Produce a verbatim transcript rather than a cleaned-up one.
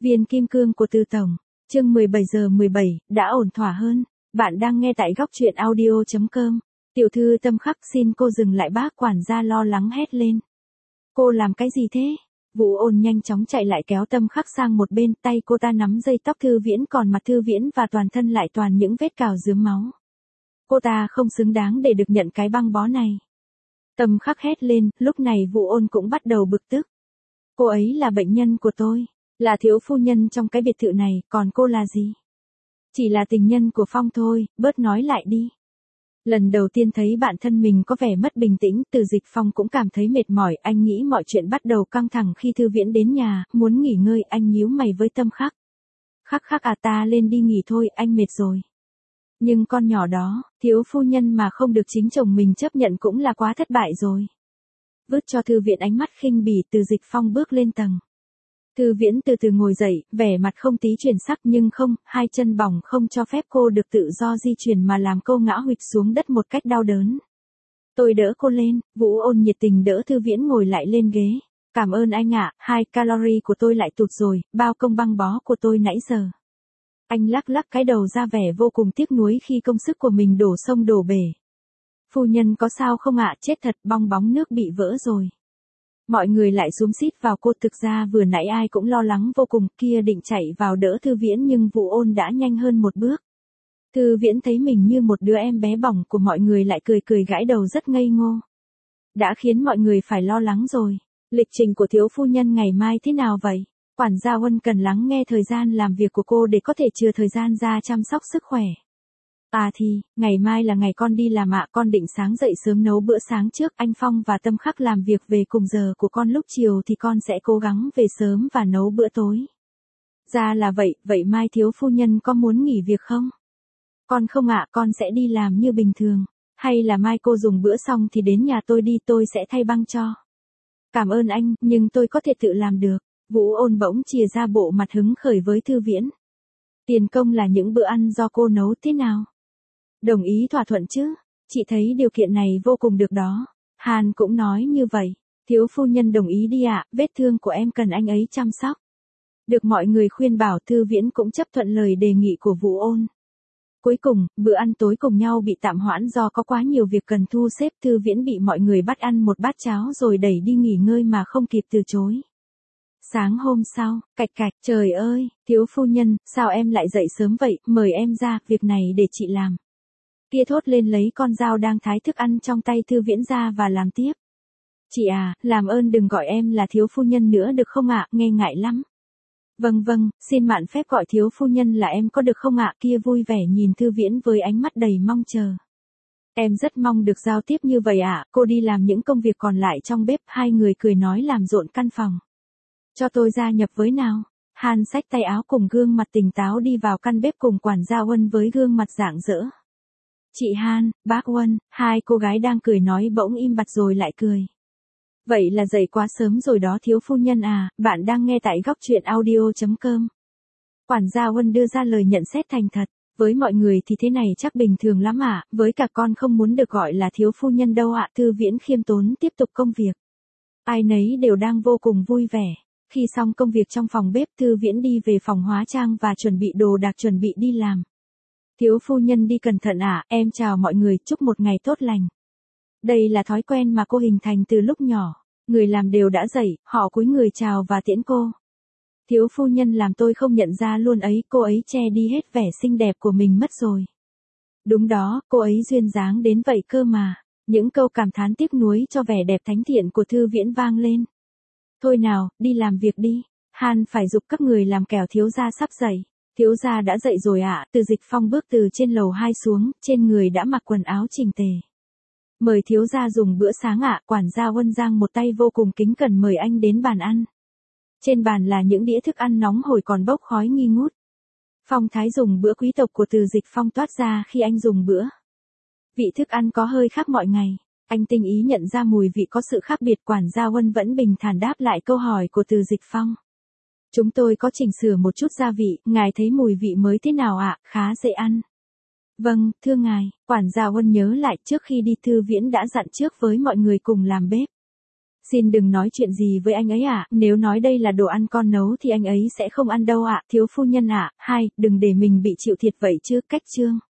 Viên kim cương của Từ Tổng, chương mười bảy giờ mười bảy, đã ổn thỏa hơn. Bạn đang nghe tại góc truyện audio chấm com. Tiểu thư Tâm Khắc, xin cô dừng lại, bác quản gia lo lắng hét lên. Cô làm cái gì thế? Vũ Ôn nhanh chóng chạy lại kéo Tâm Khắc sang một bên, tay cô ta nắm dây tóc Thư Viễn, còn mặt Thư Viễn và toàn thân lại toàn những vết cào rướm máu. Cô ta không xứng đáng để được nhận cái băng bó này. Tâm Khắc hét lên, lúc này Vũ Ôn cũng bắt đầu bực tức. Cô ấy là bệnh nhân của tôi, là thiếu phu nhân trong cái biệt thự này, còn cô là gì? Chỉ là tình nhân của Phong thôi, bớt nói lại đi. Lần đầu tiên thấy bạn thân mình có vẻ mất bình tĩnh, Từ Dịch Phong cũng cảm thấy mệt mỏi, anh nghĩ mọi chuyện bắt đầu căng thẳng khi Thư Viễn đến nhà, muốn nghỉ ngơi, anh nhíu mày với Tâm Khắc. Khắc khắc à, ta lên đi nghỉ thôi, anh mệt rồi. Nhưng con nhỏ đó, thiếu phu nhân mà không được chính chồng mình chấp nhận cũng là quá thất bại rồi. Vứt cho Thư Viễn ánh mắt khinh bỉ, Từ Dịch Phong bước lên tầng. Thư Viễn từ từ ngồi dậy, vẻ mặt không tí chuyển sắc, nhưng không, hai chân bỏng không cho phép cô được tự do di chuyển mà làm cô ngã huỵch xuống đất một cách đau đớn. Tôi đỡ cô lên, Vũ Ôn nhiệt tình đỡ Thư Viễn ngồi lại lên ghế. Cảm ơn anh ạ, hai calorie của tôi lại tụt rồi, bao công băng bó của tôi nãy giờ. Anh lắc lắc cái đầu ra vẻ vô cùng tiếc nuối khi công sức của mình đổ sông đổ bể. Phu nhân có sao không ạ? Chết thật, bong bóng nước bị vỡ rồi. Mọi người lại xúm xít vào cô, thực ra vừa nãy ai cũng lo lắng vô cùng, kia định chạy vào đỡ Thư Viễn nhưng Vũ Ôn đã nhanh hơn một bước. Thư Viễn thấy mình như một đứa em bé bỏng của mọi người lại cười cười gãi đầu rất ngây ngô. Đã khiến mọi người phải lo lắng rồi. Lịch trình của thiếu phu nhân ngày mai thế nào vậy? Quản gia Huân cần lắng nghe thời gian làm việc của cô để có thể chừa thời gian ra chăm sóc sức khỏe. À thì, ngày mai là ngày con đi làm ạ, con định sáng dậy sớm nấu bữa sáng trước, anh Phong và Tâm Khắc làm việc về cùng giờ của con, lúc chiều thì con sẽ cố gắng về sớm và nấu bữa tối. Ra là vậy, vậy mai thiếu phu nhân có muốn nghỉ việc không? Con không ạ, con sẽ đi làm như bình thường. Hay là mai cô dùng bữa xong thì đến nhà tôi đi, tôi sẽ thay băng cho. Cảm ơn anh, nhưng tôi có thể tự làm được. Vũ Ôn bỗng chìa ra bộ mặt hứng khởi với Thư Viễn. Tiền công là những bữa ăn do cô nấu thế nào? Đồng ý thỏa thuận chứ? Chị thấy điều kiện này vô cùng được đó. Hàn cũng nói như vậy. Thiếu phu nhân đồng ý đi ạ, vết thương của em cần anh ấy chăm sóc. Được mọi người khuyên bảo, Thư Viễn cũng chấp thuận lời đề nghị của Vũ Ôn. Cuối cùng, bữa ăn tối cùng nhau bị tạm hoãn do có quá nhiều việc cần thu xếp. Thư Viễn bị mọi người bắt ăn một bát cháo rồi đẩy đi nghỉ ngơi mà không kịp từ chối. Sáng hôm sau, cạch cạch, trời ơi, thiếu phu nhân, sao em lại dậy sớm vậy, mời em ra, việc này để chị làm. Kia thốt lên lấy con dao đang thái thức ăn trong tay Thư Viễn ra và làm tiếp. Chị à, làm ơn đừng gọi em là thiếu phu nhân nữa được không ạ, nghe ngại lắm. Vâng vâng, xin mạn phép gọi thiếu phu nhân là em có được không ạ, kia vui vẻ nhìn Thư Viễn với ánh mắt đầy mong chờ. Em rất mong được giao tiếp như vậy ạ, cô đi làm những công việc còn lại trong bếp, hai người cười nói làm rộn căn phòng. Cho tôi gia nhập với nào. Hàn xách tay áo cùng gương mặt tỉnh táo đi vào căn bếp cùng quản gia Huân với gương mặt rạng rỡ. Chị Hàn, bác Huân, hai cô gái đang cười nói bỗng im bặt rồi lại cười. Vậy là dậy quá sớm rồi đó thiếu phu nhân à, bạn đang nghe tại góc truyện audio chấm com. Quản gia Huân đưa ra lời nhận xét thành thật, với mọi người thì thế này chắc bình thường lắm ạ, à, với cả con không muốn được gọi là thiếu phu nhân đâu ạ. Thư Viễn khiêm tốn tiếp tục công việc. Ai nấy đều đang vô cùng vui vẻ. Khi xong công việc trong phòng bếp, Thư Viễn đi về phòng hóa trang và chuẩn bị đồ đạc chuẩn bị đi làm. Thiếu phu nhân đi cẩn thận ạ, à, em chào mọi người, chúc một ngày tốt lành. Đây là thói quen mà cô hình thành từ lúc nhỏ. Người làm đều đã dậy, họ cúi người chào và tiễn cô. Thiếu phu nhân làm tôi không nhận ra luôn ấy, cô ấy che đi hết vẻ xinh đẹp của mình mất rồi. Đúng đó, cô ấy duyên dáng đến vậy cơ mà. Những câu cảm thán tiếc nuối cho vẻ đẹp thánh thiện của Thư Viễn vang lên. Thôi nào, đi làm việc đi. Hàn phải giục các người làm kẻo thiếu gia sắp dậy. Thiếu gia đã dậy rồi ạ, à. Từ Dịch Phong bước từ trên lầu hai xuống, trên người đã mặc quần áo chỉnh tề. Mời thiếu gia dùng bữa sáng ạ, à. Quản gia Huân giang một tay vô cùng kính cẩn mời anh đến bàn ăn. Trên bàn là những đĩa thức ăn nóng hổi còn bốc khói nghi ngút. Phong thái dùng bữa quý tộc của Từ Dịch Phong toát ra khi anh dùng bữa. Vị thức ăn có hơi khác mọi ngày. Anh tinh ý nhận ra mùi vị có sự khác biệt, quản gia Huân vẫn bình thản đáp lại câu hỏi của Từ Dịch Phong. Chúng tôi có chỉnh sửa một chút gia vị, ngài thấy mùi vị mới thế nào ạ, à? Khá dễ ăn. Vâng, thưa ngài, quản gia Huân nhớ lại trước khi đi Thư Viễn đã dặn trước với mọi người cùng làm bếp. Xin đừng nói chuyện gì với anh ấy ạ, nếu nói đây là đồ ăn con nấu thì anh ấy sẽ không ăn đâu ạ, thiếu phu nhân ạ. Hai, đừng để mình bị chịu thiệt vậy chứ, cách chương.